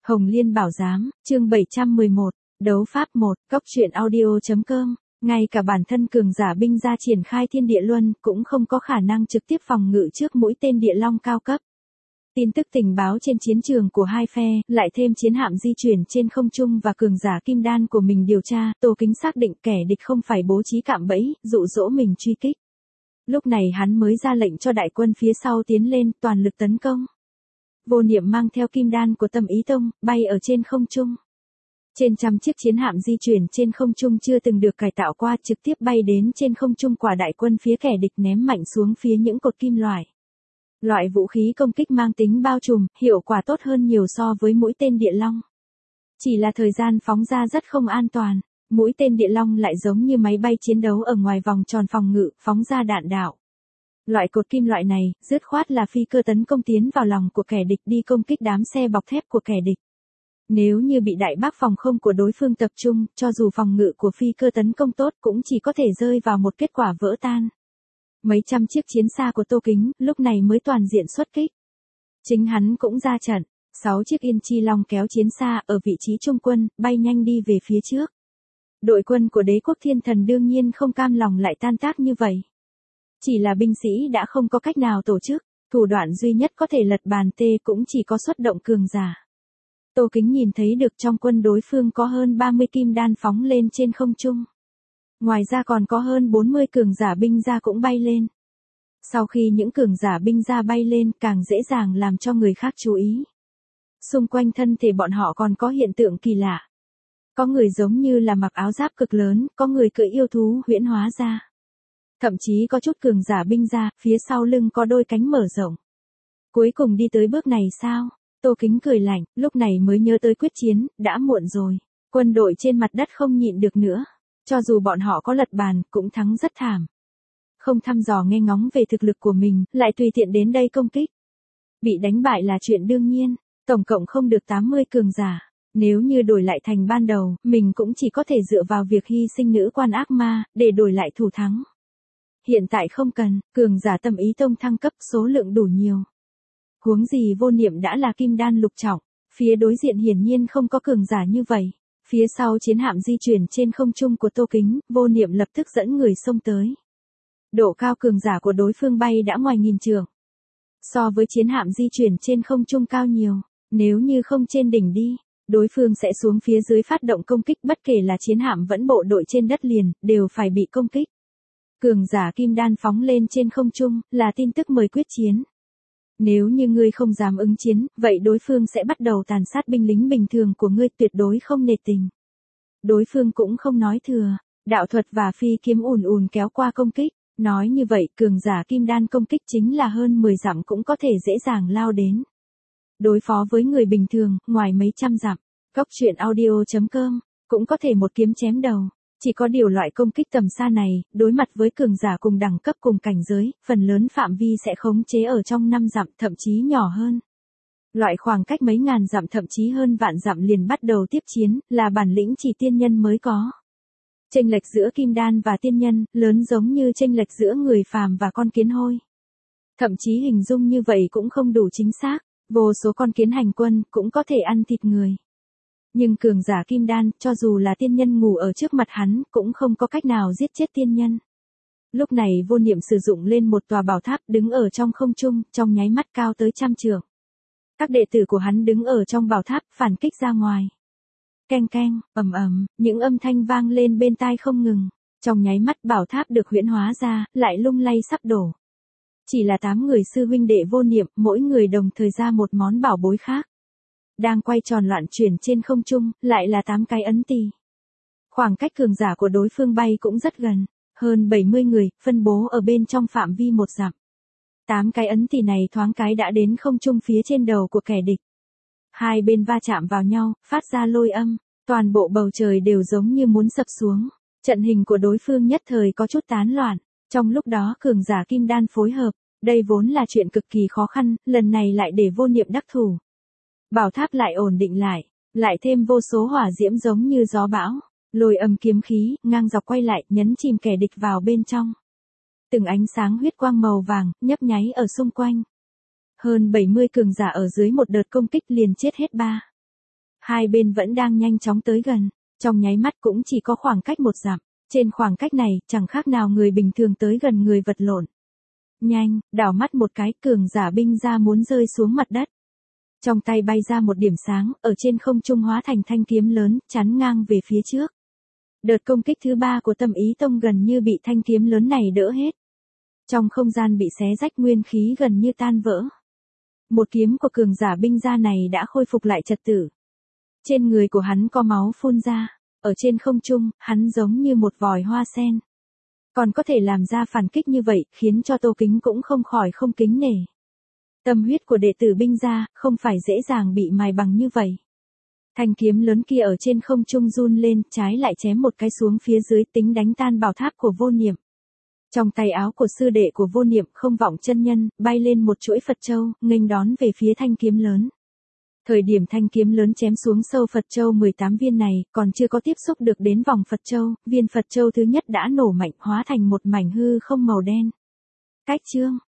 Hồng Liên Bảo Giám, chương 711, Đấu Pháp 1, Cóc truyện audio.com. Ngay cả bản thân cường giả binh gia triển khai thiên địa luân cũng không có khả năng trực tiếp phòng ngự trước mũi tên địa long cao cấp. Tin tức tình báo trên chiến trường của hai phe, lại thêm chiến hạm di chuyển trên không trung và cường giả kim đan của mình điều tra, Tô Kính xác định kẻ địch không phải bố trí cạm bẫy, dụ dỗ mình truy kích. Lúc này hắn mới ra lệnh cho đại quân phía sau tiến lên, toàn lực tấn công. Vô Niệm mang theo kim đan của Tâm Ý Tông, bay ở trên không trung. Trên trăm chiếc chiến hạm di chuyển trên không trung chưa từng được cải tạo qua trực tiếp bay đến trên không trung quả đại quân phía kẻ địch ném mạnh xuống phía những cột kim loại. Loại vũ khí công kích mang tính bao trùm, hiệu quả tốt hơn nhiều so với mũi tên địa long. Chỉ là thời gian phóng ra rất không an toàn, mũi tên địa long lại giống như máy bay chiến đấu ở ngoài vòng tròn phòng ngự, phóng ra đạn đạo. Loại cột kim loại này, dứt khoát là phi cơ tấn công tiến vào lòng của kẻ địch đi công kích đám xe bọc thép của kẻ địch. Nếu như bị đại bác phòng không của đối phương tập trung, cho dù phòng ngự của phi cơ tấn công tốt cũng chỉ có thể rơi vào một kết quả vỡ tan. Mấy trăm chiếc chiến xa của Tô Kính, lúc này mới toàn diện xuất kích. Chính hắn cũng ra trận, 6 chiếc Yên Chi Long kéo chiến xa ở vị trí trung quân, bay nhanh đi về phía trước. Đội quân của đế quốc thiên thần đương nhiên không cam lòng lại tan tác như vậy. Chỉ là binh sĩ đã không có cách nào tổ chức, thủ đoạn duy nhất có thể lật bàn tê cũng chỉ có xuất động cường giả. Tô Kính nhìn thấy được trong quân đối phương có hơn 30 kim đan phóng lên trên không trung. Ngoài ra còn có hơn 40 cường giả binh gia cũng bay lên. Sau khi những cường giả binh gia bay lên càng dễ dàng làm cho người khác chú ý. Xung quanh thân thể bọn họ còn có hiện tượng kỳ lạ. Có người giống như là mặc áo giáp cực lớn, có người cưỡi yêu thú huyễn hóa ra. Thậm chí có chút cường giả binh gia, phía sau lưng có đôi cánh mở rộng. Cuối cùng đi tới bước này sao? Tô Kính cười lạnh, lúc này mới nhớ tới quyết chiến, đã muộn rồi. Quân đội trên mặt đất không nhịn được nữa. Cho dù bọn họ có lật bàn, cũng thắng rất thảm. Không thăm dò nghe ngóng về thực lực của mình, lại tùy tiện đến đây công kích. Bị đánh bại là chuyện đương nhiên, tổng cộng không được 80 cường giả. Nếu như đổi lại thành ban đầu, mình cũng chỉ có thể dựa vào việc hy sinh nữ quan ác ma, để đổi lại thủ thắng. Hiện tại không cần, cường giả Tâm Ý Tông thăng cấp số lượng đủ nhiều. Huống gì Vô Niệm đã là kim đan lục trọng, phía đối diện hiển nhiên không có cường giả như vậy. Phía sau chiến hạm di chuyển trên không trung của Tô Kính, Vô Niệm lập tức dẫn người xông tới. Độ cao cường giả của đối phương bay đã ngoài nghìn trượng. So với chiến hạm di chuyển trên không trung cao nhiều, nếu như không trên đỉnh đi, đối phương sẽ xuống phía dưới phát động công kích bất kể là chiến hạm vẫn bộ đội trên đất liền, đều phải bị công kích. Cường giả kim đan phóng lên trên không trung, là tin tức mời quyết chiến. Nếu như ngươi không dám ứng chiến, vậy đối phương sẽ bắt đầu tàn sát binh lính bình thường của ngươi tuyệt đối không nể tình. Đối phương cũng không nói thừa, đạo thuật và phi kiếm ùn ùn kéo qua công kích, nói như vậy cường giả kim đan công kích chính là hơn 10 dặm cũng có thể dễ dàng lao đến. Đối phó với người bình thường, ngoài mấy trăm dặm, Cóc truyện audio.com, cũng có thể một kiếm chém đầu. Chỉ có điều loại công kích tầm xa này, đối mặt với cường giả cùng đẳng cấp cùng cảnh giới, phần lớn phạm vi sẽ khống chế ở trong 5 dặm thậm chí nhỏ hơn. Loại khoảng cách mấy ngàn dặm thậm chí hơn vạn dặm liền bắt đầu tiếp chiến, là bản lĩnh chỉ tiên nhân mới có. Chênh lệch giữa kim đan và tiên nhân, lớn giống như chênh lệch giữa người phàm và con kiến hôi. Thậm chí hình dung như vậy cũng không đủ chính xác, vô số con kiến hành quân cũng có thể ăn thịt người. Nhưng cường giả kim đan, cho dù là tiên nhân ngủ ở trước mặt hắn, cũng không có cách nào giết chết tiên nhân. Lúc này Vô Niệm sử dụng lên một tòa bảo tháp đứng ở trong không trung, trong nháy mắt cao tới 100 trượng. Các đệ tử của hắn đứng ở trong bảo tháp, phản kích ra ngoài. Keng keng, ầm ầm, những âm thanh vang lên bên tai không ngừng. Trong nháy mắt bảo tháp được huyễn hóa ra, lại lung lay sắp đổ. Chỉ là 8 người sư huynh đệ Vô Niệm, mỗi người đồng thời ra một món bảo bối khác. Đang quay tròn loạn chuyển trên không trung, lại là 8 cái ấn tỳ. Khoảng cách cường giả của đối phương bay cũng rất gần, hơn 70 người, phân bố ở bên trong phạm vi 1 dặm. 8 cái ấn tỳ này thoáng cái đã đến không trung phía trên đầu của kẻ địch. Hai bên va chạm vào nhau, phát ra lôi âm, toàn bộ bầu trời đều giống như muốn sập xuống. Trận hình của đối phương nhất thời có chút tán loạn, trong lúc đó cường giả kim đan phối hợp, đây vốn là chuyện cực kỳ khó khăn, lần này lại để Vô Niệm đắc thủ. Bảo tháp lại ổn định lại thêm vô số hỏa diễm giống như gió bão, lôi âm kiếm khí, ngang dọc quay lại, nhấn chìm kẻ địch vào bên trong. Từng ánh sáng huyết quang màu vàng, nhấp nháy ở xung quanh. Hơn 70 cường giả ở dưới một đợt công kích liền chết hết 3. Hai bên vẫn đang nhanh chóng tới gần, trong nháy mắt cũng chỉ có khoảng cách 1 dặm. Trên khoảng cách này, chẳng khác nào người bình thường tới gần người vật lộn. Nhanh, đảo mắt một cái, cường giả binh gia muốn rơi xuống mặt đất. Trong tay bay ra một điểm sáng, ở trên không trung hóa thành thanh kiếm lớn, chắn ngang về phía trước. Đợt công kích thứ 3 của Tâm Ý Tông gần như bị thanh kiếm lớn này đỡ hết. Trong không gian bị xé rách, nguyên khí gần như tan vỡ. Một kiếm của cường giả binh gia này đã khôi phục lại trật tự. Trên người của hắn có máu phun ra, ở trên không trung, hắn giống như một vòi hoa sen. Còn có thể làm ra phản kích như vậy, khiến cho Tô Kính cũng không khỏi không kính nể. Tâm huyết của đệ tử binh gia, không phải dễ dàng bị mài bằng như vậy. Thanh kiếm lớn kia ở trên không trung run lên, trái lại chém một cái xuống phía dưới, tính đánh tan bảo tháp của Vô Niệm. Trong tay áo của sư đệ của Vô Niệm, Không Vọng chân nhân, bay lên một chuỗi Phật châu, nghênh đón về phía thanh kiếm lớn. Thời điểm thanh kiếm lớn chém xuống sâu Phật châu 18 viên này, còn chưa có tiếp xúc được đến vòng Phật châu, viên Phật châu thứ nhất đã nổ mạnh, hóa thành một mảnh hư không màu đen. Cách chương